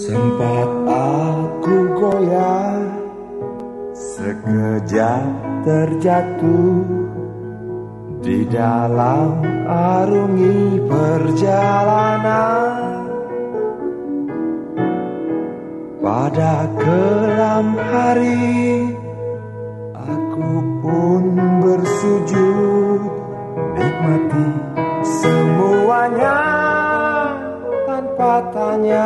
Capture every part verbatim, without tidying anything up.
Sempat aku goyah, sekejap terjatuh di dalam arungi perjalanan. Pada kelam hari, aku pun bersujud, nikmati semuanya tanpa tanya.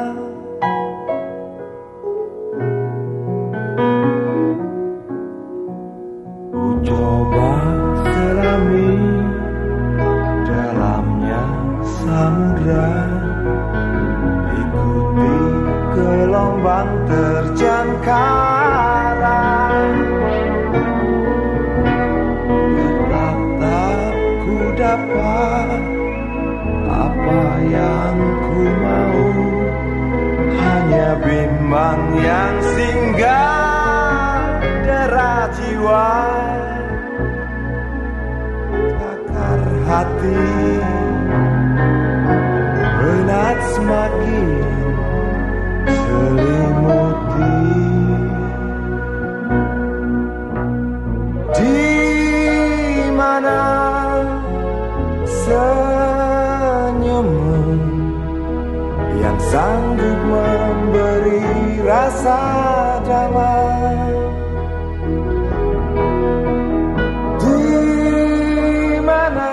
Ku coba selami dalamnya samudra, ikuti gelombang terjang karang. Tetap tak ku dapat apa yang ku mau, hanya bimbang yang singgah dera jiwa. Takar hati penat semakin selimuti. Di mana senyummu yang sanggup memberi rasa damai? Di mana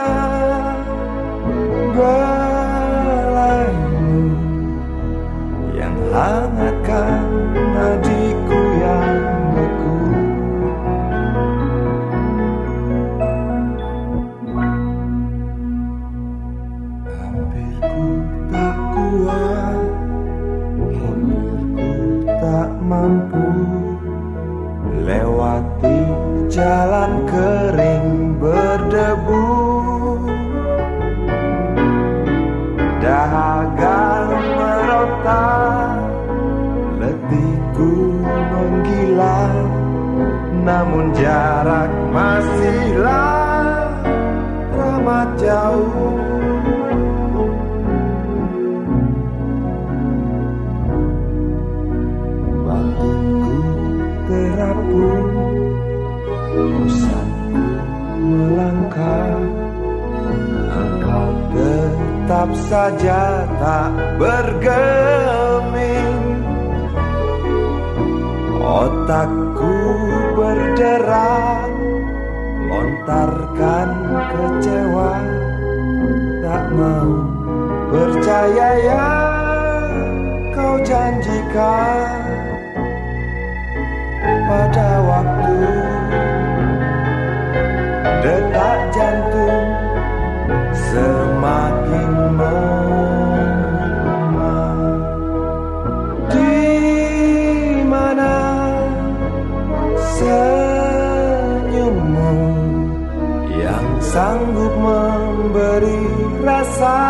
belaimu yang hangatkan nadiku yang beku? Hampir ku tak kuat, hampir ku tak mampu lewati jalan kering berdebu. Dahaga meronta, letihku menggila, namun jarak masihlah teramat jauh. Batinku terapung, bosanku melangkah, engkau tetap saja tak bergeming. Otakku berderak, lontarkan kecewa, tak mau percaya yang kau janjikan. Pada waktu detak jantung semakin menggema. Di mana senyummu yang sanggup memberi rasa